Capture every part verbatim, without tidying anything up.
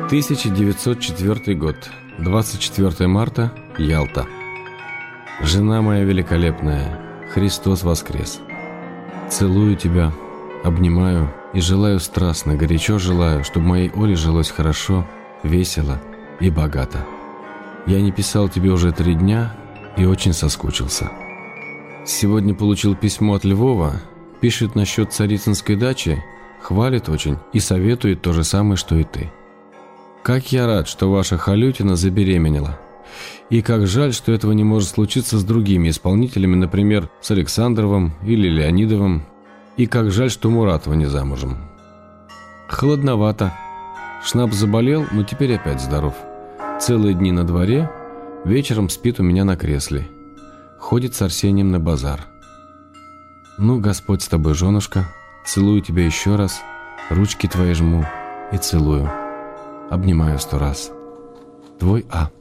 тысяча девятьсот четвёртый год, двадцать четвёртое марта, Ялта. Жена моя великолепная, Христос воскрес. Целую тебя, обнимаю и желаю страстно, горячо желаю, чтобы моей Оле жилось хорошо, весело и богато. Я не писал тебе уже три дня и очень соскучился. Сегодня получил письмо от Львова, пишет насчет царицынской дачи, хвалит очень и советует то же самое, что и ты. Как я рад, что ваша Халютина забеременела. И как жаль, что этого не может случиться с другими исполнителями, например, с Александровым или Леонидовым. И как жаль, что Муратова не замужем. Холодновато. Шнапс заболел, но теперь опять здоров. Целые дни на дворе, вечером спит у меня на кресле. Ходит с Арсением на базар. Ну, Господь с тобой, женушка. Целую тебя еще раз, ручки твои жму и целую. Обнимаю сто раз. Твой А.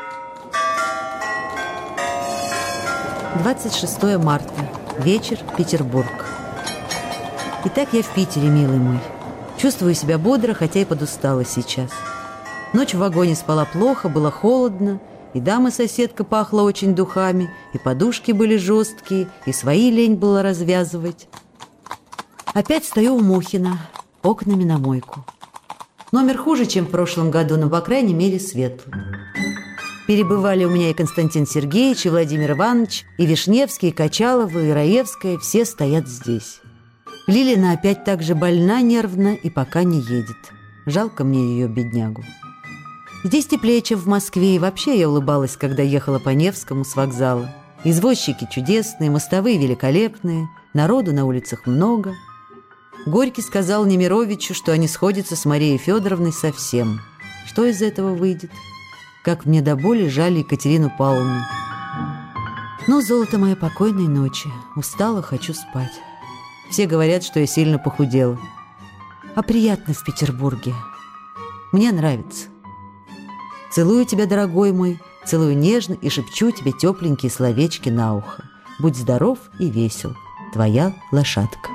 двадцать шестое марта. Вечер, Петербург. Итак, я в Питере, милый мой. Чувствую себя бодро, хотя и подустала сейчас. Ночь в вагоне спала плохо, было холодно, и дама-соседка пахла очень духами, и подушки были жесткие, и свои лень было развязывать. Опять стою у Мухина, окнами на мойку. Номер хуже, чем в прошлом году, но, по крайней мере, светлый. Перебывали у меня и Константин Сергеевич, и Владимир Иванович, и Вишневский, и Качалова, и Раевская. Все стоят здесь. Лилина опять так же больна нервно и пока не едет. Жалко мне ее, беднягу. Здесь теплее, чем в Москве, и вообще я улыбалась, когда ехала по Невскому с вокзала. Извозчики чудесные, мостовые великолепные, народу на улицах много. Горький сказал Немировичу, что они сходятся с Марией Федоровной совсем. Что из этого выйдет? Как мне до боли жаль Екатерину Павловну. Ну, золото мое, покойной ночи. Устала, хочу спать. Все говорят, что я сильно похудела. А приятно в Петербурге. Мне нравится. Целую тебя, дорогой мой, целую нежно и шепчу тебе тепленькие словечки на ухо. Будь здоров и весел. Твоя лошадка.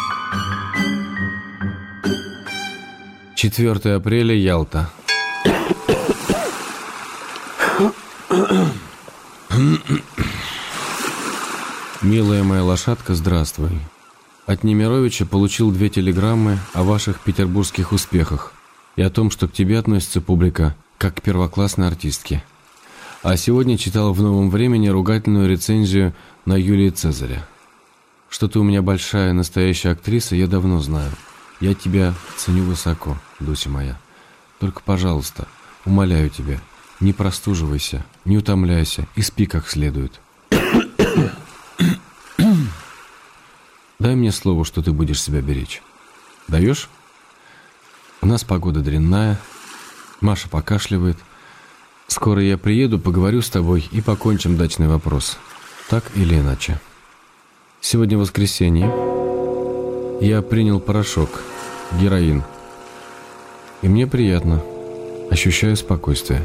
четвёртое апреля, Ялта. Милая моя лошадка, здравствуй. От Немировича получил две телеграммы о ваших петербургских успехах и о том, что к тебе относится публика как к первоклассной артистке. А сегодня читал в «Новом времени» ругательную рецензию на Юлия Цезаря. Что ты у меня большая настоящая актриса, я давно знаю. Я тебя ценю высоко, Дуся моя. Только, пожалуйста, умоляю тебя, не простуживайся, не утомляйся и спи как следует. Дай мне слово, что ты будешь себя беречь. Даешь? У нас погода дрянная, Маша покашливает. Скоро я приеду, поговорю с тобой и покончим дачный вопрос. Так или иначе. Сегодня воскресенье. Я принял порошок, героин. И мне приятно. Ощущаю спокойствие.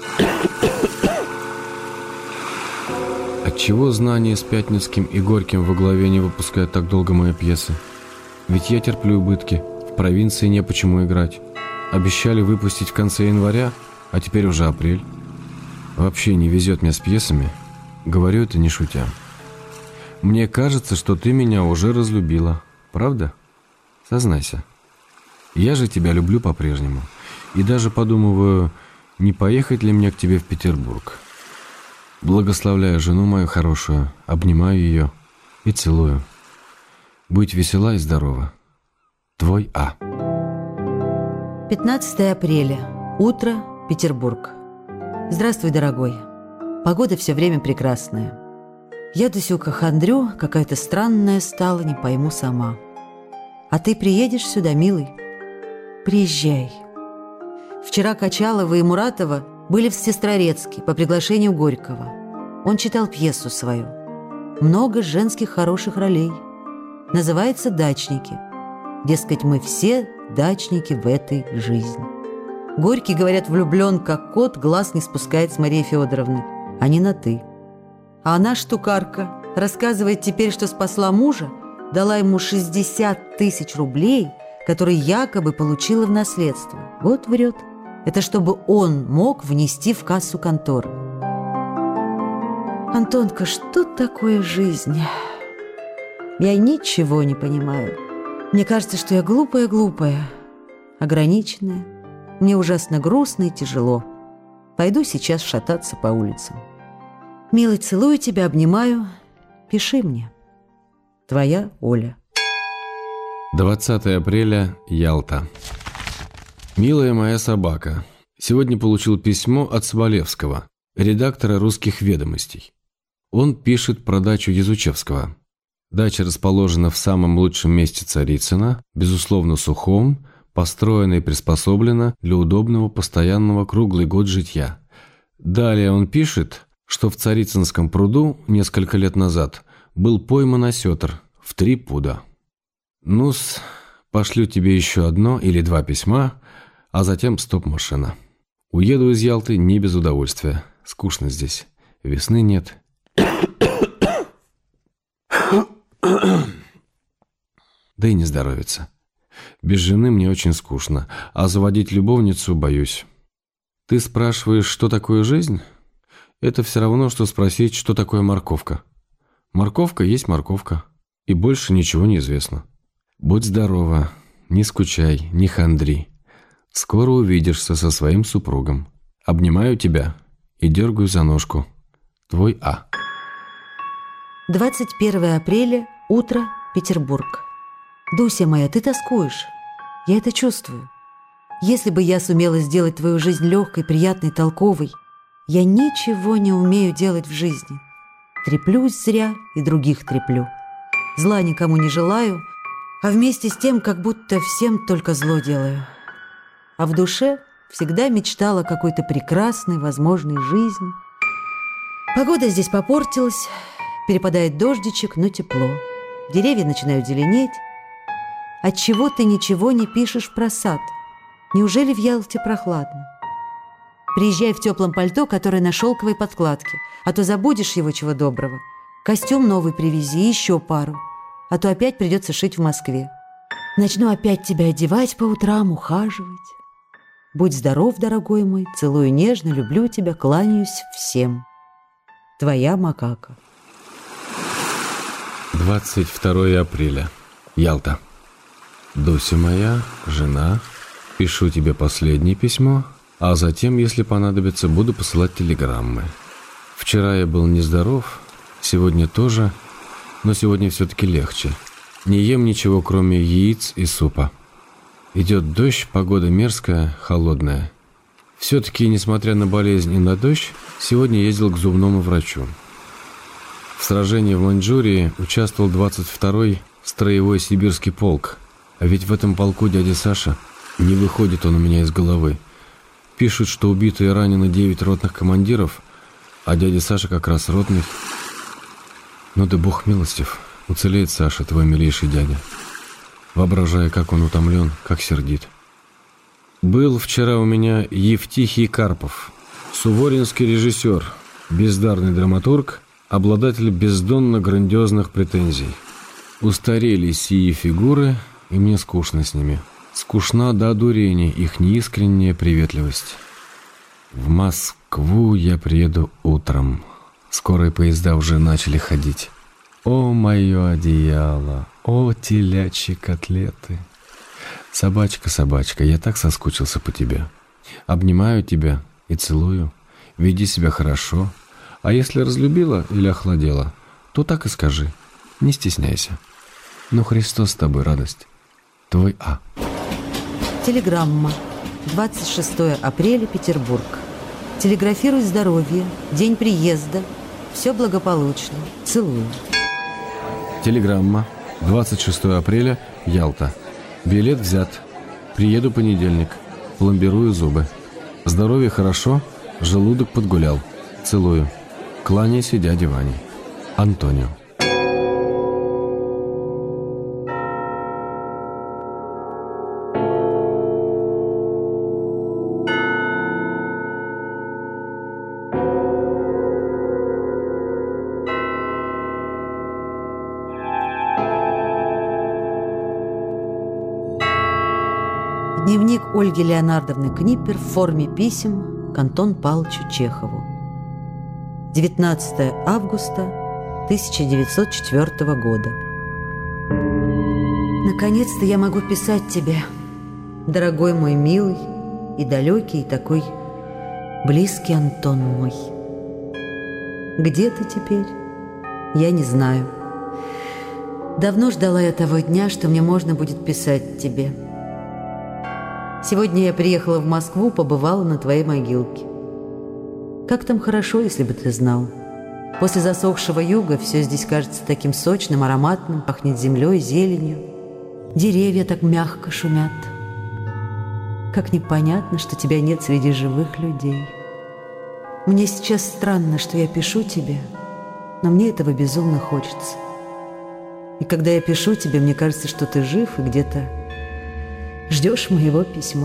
Отчего знания с Пятницким и Горьким во главе не выпускают так долго мои пьесы? Ведь я терплю убытки. В провинции не почему играть. Обещали выпустить в конце января, а теперь уже апрель. Вообще не везет мне с пьесами. Говорю это не шутя. Мне кажется, что ты меня уже разлюбила. Правда? Сознайся. Я же тебя люблю по-прежнему. И даже подумываю, не поехать ли мне к тебе в Петербург. Благословляю жену мою хорошую, обнимаю ее и целую. Будь весела и здорова. Твой А. пятнадцатое апреля. Утро, Петербург. Здравствуй, дорогой. Погода все время прекрасная. Я, Дусюка, хандрю, какая-то странная стала, не пойму сама. А ты приедешь сюда, милый? Приезжай. Вчера Качалова и Муратова были в Сестрорецке по приглашению Горького. Он читал пьесу свою. Много женских хороших ролей. Называется «Дачники». Дескать, мы все дачники в этой жизни. Горький, говорят, влюблен, как кот, глаз не спускает с Марией Федоровной, а не на «ты». А она, штукарка, рассказывает теперь, что спасла мужа, дала ему шестьдесят тысяч рублей, которые якобы получила в наследство. Вот врет. Это чтобы он мог внести в кассу конторы. Антонка, что такое жизнь? Я ничего не понимаю. Мне кажется, что я глупая-глупая, ограниченная. Мне ужасно грустно и тяжело. Пойду сейчас шататься по улицам. Милый, целую тебя, обнимаю. Пиши мне. Твоя Оля. двадцатое апреля, Ялта. Милая моя собака, сегодня получил письмо от Соболевского, редактора «Русских ведомостей». Он пишет про дачу Язучевского. Дача расположена в самом лучшем месте Царицына, безусловно сухом, построена и приспособлена для удобного постоянного круглый год житья. Далее он пишет, что в Царицынском пруду несколько лет назад был пойман осетр в три пуда. Ну-с, пошлю тебе еще одно или два письма, а затем стоп-машина. Уеду из Ялты не без удовольствия. Скучно здесь. Весны нет. Да и не здоровится. Без жены мне очень скучно, а заводить любовницу боюсь. Ты спрашиваешь, что такое жизнь? Это все равно, что спросить, что такое морковка. Морковка есть морковка, и больше ничего не известно. Будь здорова, не скучай, не хандри. Скоро увидишься со своим супругом. Обнимаю тебя и дергаю за ножку. Твой А. двадцать первое апреля, утро, Петербург. Дуся моя, ты тоскуешь. Я это чувствую. Если бы я сумела сделать твою жизнь легкой, приятной, толковой, я ничего не умею делать в жизни. Треплюсь зря и других треплю. Зла никому не желаю, а вместе с тем как будто всем только зло делаю. А в душе всегда мечтала о какой-то прекрасной, возможной жизни. Погода здесь попортилась, перепадает дождичек, но тепло. Деревья начинают зеленеть. Отчего ты ничего не пишешь про сад? Неужели в Ялте прохладно? Приезжай в теплом пальто, которое на шелковой подкладке, а то забудешь его чего доброго. Костюм новый привези, еще пару, а то опять придется шить в Москве. Начну опять тебя одевать по утрам, ухаживать. Будь здоров, дорогой мой, целую нежно, люблю тебя, кланяюсь всем. Твоя Макака. двадцать второе апреля, Ялта. Дуся моя, жена, пишу тебе последнее письмо, а затем, если понадобится, буду посылать телеграммы. Вчера я был нездоров, сегодня тоже, но сегодня все-таки легче. Не ем ничего, кроме яиц и супа. Идет дождь, погода мерзкая, холодная. Все-таки, несмотря на болезнь и на дождь, сегодня ездил к зубному врачу. В сражении в Маньчжурии участвовал двадцать второй строевой сибирский полк. А ведь в этом полку дядя Саша, не выходит он у меня из головы. Пишут, что убиты и ранены девять ротных командиров, а дядя Саша как раз ротный. Ну да бог милостив, уцелеет Саша, твой милейший дядя. Воображая, как он утомлен, как сердит. Был вчера у меня Евтихий Карпов, суворинский режиссер, бездарный драматург, обладатель бездонно грандиозных претензий. Устарели сии фигуры, и мне скучно с ними. Скучна до одурения их неискренняя приветливость. В Москву я приеду утром. Скорые поезда уже начали ходить. О, мое одеяло, о, телячьи котлеты. Собачка, собачка, я так соскучился по тебе. Обнимаю тебя и целую. Веди себя хорошо. А если разлюбила или охладела, то так и скажи. Не стесняйся. Ну, Христос с тобой, радость. Твой А. Телеграмма. двадцать шестое апреля, Петербург. Телеграфируй здоровье, день приезда. Все благополучно. Целую. Телеграмма. двадцать шестое апреля, Ялта. Билет взят. Приеду понедельник. Пломбирую зубы. Здоровье хорошо, желудок подгулял. Целую. Кланяйся дяде Ване. Антонио. Дневник Дневник Ольги Леонардовны Книппер в форме писем к Антону Павловичу Чехову. девятнадцатое августа тысяча девятьсот четвёртого года. Наконец-то я могу писать тебе, дорогой мой милый и далекий, и такой близкий Антон мой. Где ты теперь? Я не знаю. Давно ждала я того дня, что мне можно будет писать тебе. Сегодня я приехала в Москву, побывала на твоей могилке. Как там хорошо, если бы ты знал. После засохшего юга все здесь кажется таким сочным, ароматным, пахнет землей, зеленью. Деревья так мягко шумят. Как непонятно, что тебя нет среди живых людей. Мне сейчас странно, что я пишу тебе, но мне этого безумно хочется. И когда я пишу тебе, мне кажется, что ты жив и где-то ждешь моего письма.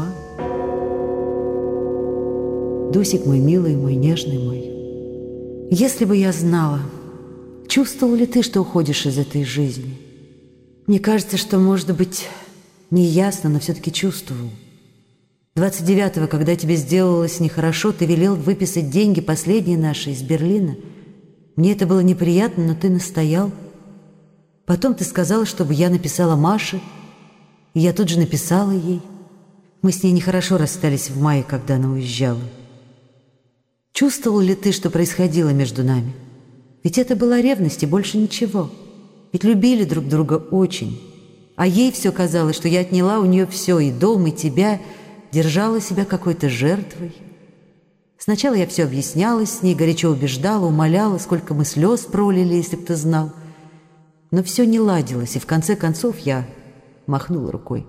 Дусик мой милый, мой нежный мой. Если бы я знала, чувствовал ли ты, что уходишь из этой жизни? Мне кажется, что, может быть, неясно, но все-таки чувствовал. двадцать девятого, когда тебе сделалось нехорошо, ты велел выписать деньги, последние наши, из Берлина. Мне это было неприятно, но ты настоял. Потом ты сказала, чтобы я написала Маше, и я тут же написала ей. Мы с ней нехорошо расстались в мае, когда она уезжала. Чувствовал ли ты, что происходило между нами? Ведь это была ревность и больше ничего. Ведь любили друг друга очень. А ей все казалось, что я отняла у нее все, и дом, и тебя, держала себя какой-то жертвой. Сначала я все объяснялась с ней, горячо убеждала, умоляла, сколько мы слез пролили, если б ты знал. Но все не ладилось, и в конце концов я махнула рукой.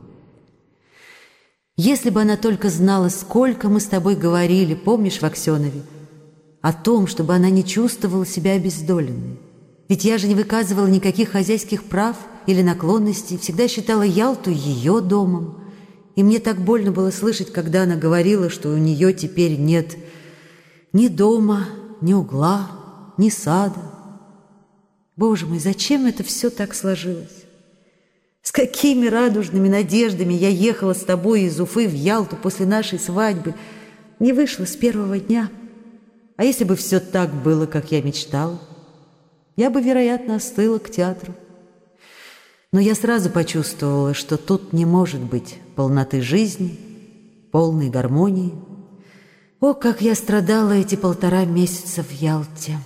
Если бы она только знала, сколько мы с тобой говорили, помнишь, в Аксенове, о том, чтобы она не чувствовала себя обездоленной. Ведь я же не выказывала никаких хозяйских прав или наклонностей, всегда считала Ялту ее домом. И мне так больно было слышать, когда она говорила, что у нее теперь нет ни дома, ни угла, ни сада. Боже мой, зачем это все так сложилось? С какими радужными надеждами я ехала с тобой из Уфы в Ялту после нашей свадьбы. Не вышло с первого дня. А если бы все так было, как я мечтала, я бы, вероятно, остыла к театру. Но я сразу почувствовала, что тут не может быть полноты жизни, полной гармонии. О, как я страдала эти полтора месяца в Ялте!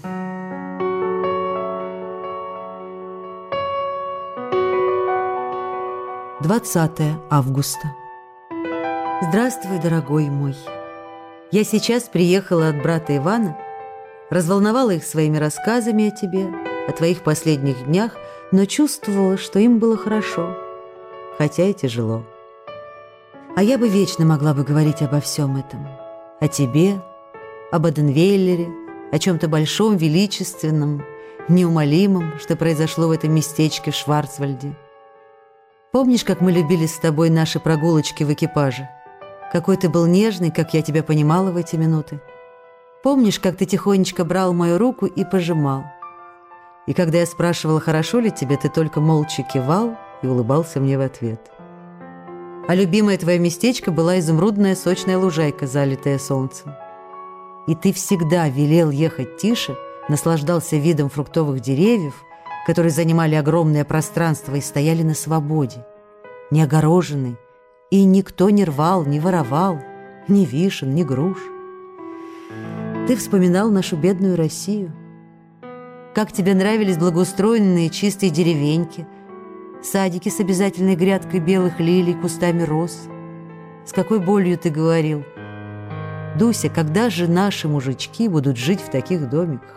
двадцатое августа. Здравствуй, дорогой мой. Я сейчас приехала от брата Ивана, разволновала их своими рассказами о тебе, о твоих последних днях, но чувствовала, что им было хорошо, хотя и тяжело. А я бы вечно могла бы говорить обо всем этом. О тебе, об Аденвейлере, о чем-то большом, величественном, неумолимом, что произошло в этом местечке в Шварцвальде. Помнишь, как мы любили с тобой наши прогулочки в экипаже? Какой ты был нежный, как я тебя понимала в эти минуты. Помнишь, как ты тихонечко брал мою руку и пожимал? И когда я спрашивала, хорошо ли тебе, ты только молча кивал и улыбался мне в ответ. А любимое твое местечко была изумрудная сочная лужайка, залитая солнцем. И ты всегда велел ехать тише, наслаждался видом фруктовых деревьев, которые занимали огромное пространство и стояли на свободе, не огороженный, и никто не рвал, не воровал, ни вишен, ни груш. Ты вспоминал нашу бедную Россию. Как тебе нравились благоустроенные чистые деревеньки, садики с обязательной грядкой белых лилий, кустами роз. С какой болью ты говорил: «Дуся, когда же наши мужички будут жить в таких домиках?»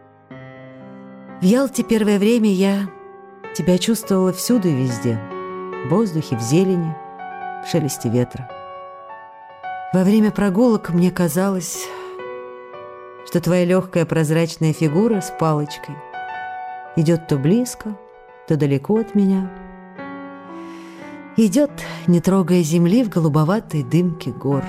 В Ялте первое время я тебя чувствовала всюду и везде. В воздухе, в зелени, в шелесте ветра. Во время прогулок мне казалось, что твоя легкая прозрачная фигура с палочкой идет то близко, то далеко от меня. Идет, не трогая земли, в голубоватой дымке гор.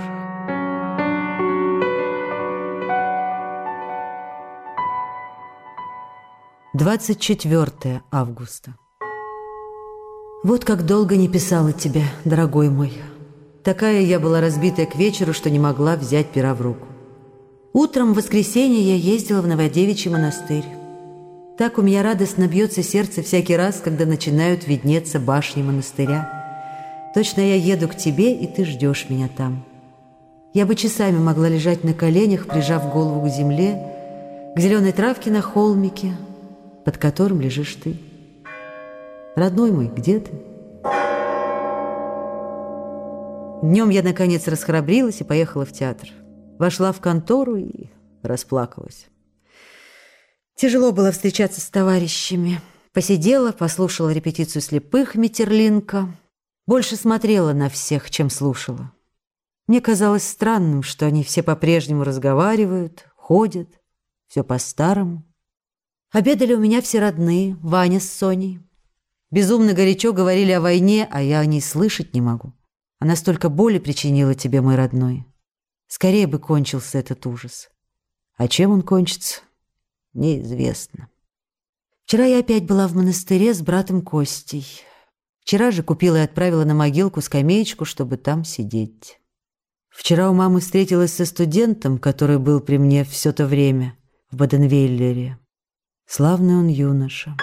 двадцать четвёртое августа. Вот как долго не писала тебе, дорогой мой. Такая я была разбитая к вечеру, что не могла взять пера в руку. Утром в воскресенье я ездила в Новодевичий монастырь. Так у меня радостно бьется сердце всякий раз, когда начинают виднеться башни монастыря. Точно я еду к тебе, и ты ждешь меня там. Я бы часами могла лежать на коленях, прижав голову к земле, к зеленой травке на холмике, под которым лежишь ты. Родной мой, где ты? Днем я, наконец, расхрабрилась и поехала в театр. Вошла в контору и расплакалась. Тяжело было встречаться с товарищами. Посидела, послушала репетицию слепых Метерлинка. Больше смотрела на всех, чем слушала. Мне казалось странным, что они все по-прежнему разговаривают, ходят, все по-старому. Обедали у меня все родные, Ваня с Соней. Безумно горячо говорили о войне, а я о ней слышать не могу. Она столько боли причинила тебе, мой родной. Скорее бы кончился этот ужас. А чем он кончится, неизвестно. Вчера я опять была в монастыре с братом Костей. Вчера же купила и отправила на могилку скамеечку, чтобы там сидеть. Вчера у мамы встретилась со студентом, который был при мне все то время, в Баденвейлере. Славный он юноша.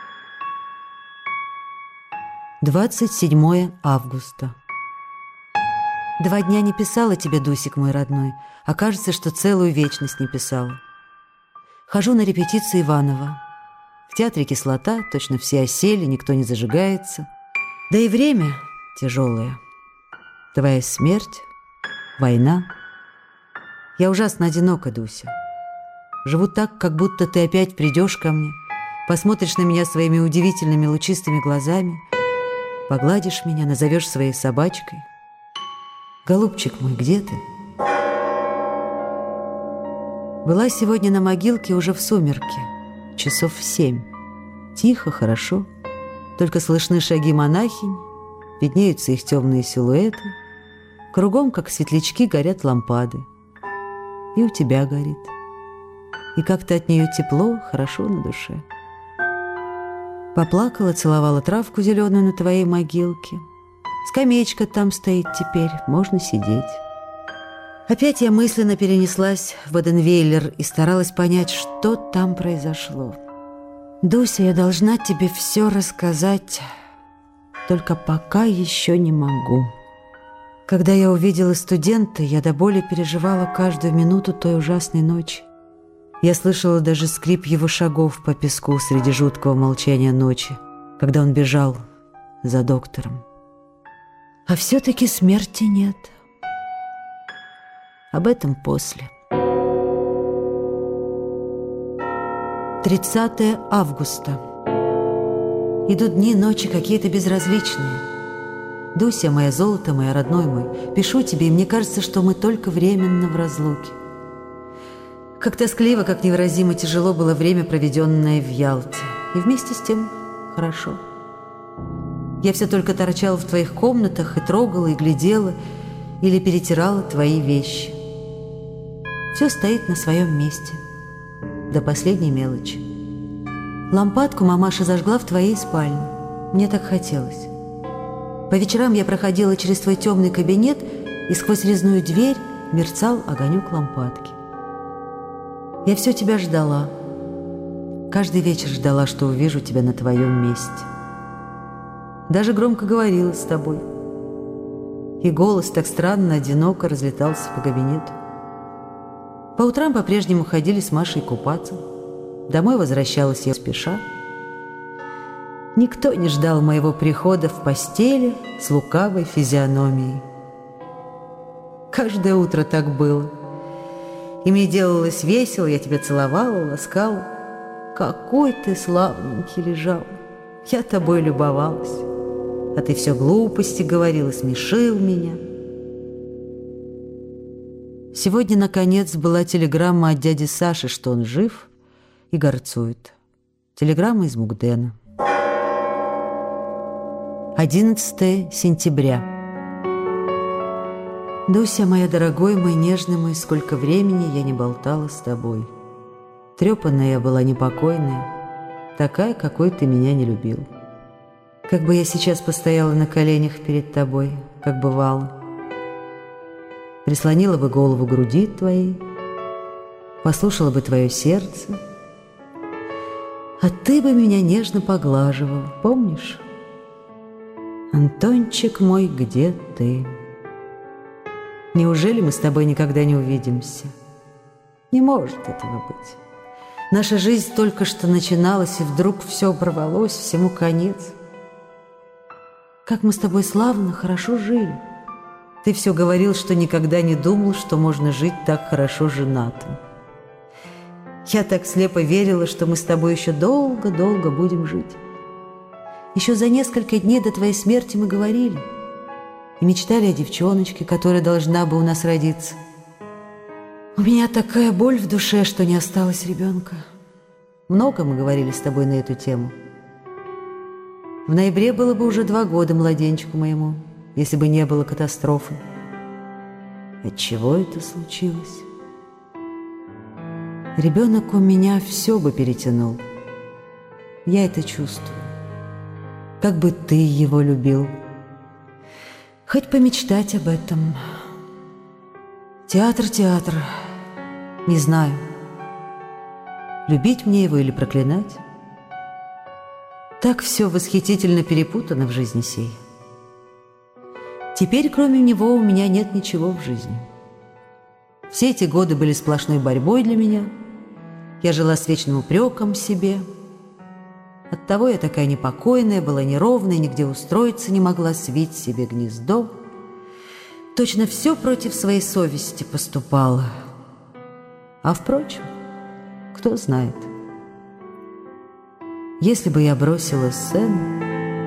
двадцать седьмое августа. Два дня не писала тебе, Дусик, мой родной, а кажется, что целую вечность не писала. Хожу на репетицию Иванова. В театре кислота, точно все осели, никто не зажигается. Да и время тяжелое. Твоя смерть, война. Я ужасно одинока, Дуся. Живу так, как будто ты опять придешь ко мне, посмотришь на меня своими удивительными лучистыми глазами, погладишь меня, назовешь своей собачкой. Голубчик мой, где ты? Была сегодня на могилке уже в сумерки, часов в семь. Тихо, хорошо, только слышны шаги монахинь, виднеются их темные силуэты. Кругом, как светлячки, горят лампады. И у тебя горит. И как-то от нее тепло, хорошо на душе. Поплакала, целовала травку зеленую на твоей могилке. Скамеечка там стоит теперь, можно сидеть. Опять я мысленно перенеслась в Баденвейлер и старалась понять, что там произошло. Дуся, я должна тебе все рассказать, только пока еще не могу. Когда я увидела студента, я до боли переживала каждую минуту той ужасной ночи. Я слышала даже скрип его шагов по песку среди жуткого молчания ночи, когда он бежал за доктором. А все-таки смерти нет. Об этом после. тридцатое августа. Идут дни, ночи какие-то безразличные. Дуся, моя золото, моя родной мой, пишу тебе, и мне кажется, что мы только временно в разлуке. Как тоскливо, как невыразимо тяжело было время, проведенное в Ялте. И вместе с тем хорошо. Я все только торчала в твоих комнатах и трогала, и глядела, или перетирала твои вещи. Все стоит на своем месте, до последней мелочи. Лампадку мамаша зажгла в твоей спальне. Мне так хотелось. По вечерам я проходила через твой темный кабинет, и сквозь резную дверь мерцал огонек лампадки. Я все тебя ждала. Каждый вечер ждала, что увижу тебя на твоем месте. Даже громко говорила с тобой. И голос так странно, одиноко разлетался по кабинету. По утрам по-прежнему ходили с Машей купаться. Домой возвращалась я спеша. Никто не ждал моего прихода в постели с лукавой физиономией. Каждое утро так было. И мне делалось весело, я тебя целовала, ласкала. Какой ты славненький лежал. Я тобой любовалась. А ты все глупости говорил и смешил меня. Сегодня, наконец, была телеграмма от дяди Саши, что он жив и горцует. Телеграмма из Мукдена. одиннадцатое сентября. Дуся, моя дорогой, мой нежный мой, сколько времени я не болтала с тобой. Трепанная я была, непокойная, такая, какой ты меня не любил. Как бы я сейчас постояла на коленях перед тобой, как бывало, прислонила бы голову к груди твоей, послушала бы твое сердце, а ты бы меня нежно поглаживал, помнишь? Антончик мой, где ты? Неужели мы с тобой никогда не увидимся? Не может этого быть. Наша жизнь только что начиналась, и вдруг все оборвалось, всему конец. Как мы с тобой славно, хорошо жили. Ты все говорил, что никогда не думал, что можно жить так хорошо женатым. Я так слепо верила, что мы с тобой еще долго-долго будем жить. Еще за несколько дней до твоей смерти мы говорили и мечтали о девчоночке, которая должна бы у нас родиться. У меня такая боль в душе, что не осталось ребенка. Много мы говорили с тобой на эту тему. В ноябре было бы уже два года младенчику моему, если бы не было катастрофы. Отчего это случилось? Ребенок у меня все бы перетянул. Я это чувствую. Как бы ты его любил. Хоть помечтать об этом. Театр, театр. Не знаю, любить мне его или проклинать. Так все восхитительно перепутано в жизни сей. Теперь, кроме него, у меня нет ничего в жизни. Все эти годы были сплошной борьбой для меня. Я жила с вечным упреком в себе. Оттого я такая непокойная, была неровная, нигде устроиться не могла, свить себе гнездо. Точно все против своей совести поступало. А впрочем, кто знает. Если бы я бросила сцену,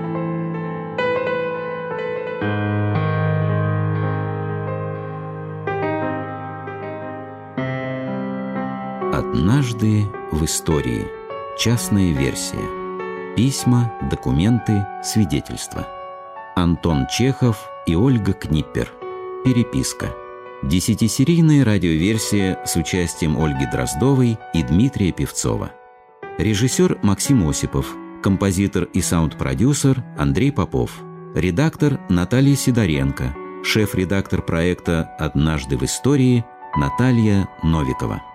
Однажды в истории. Частная версия. Письма, документы, свидетельства. Антон Чехов и Ольга Книппер. Переписка. Десятисерийная радиоверсия с участием Ольги Дроздовой и Дмитрия Певцова. Режиссер Максим Осипов. Композитор и саунд-продюсер Андрей Попов. Редактор Наталья Сидоренко. Шеф-редактор проекта «Однажды в истории» Наталья Новикова.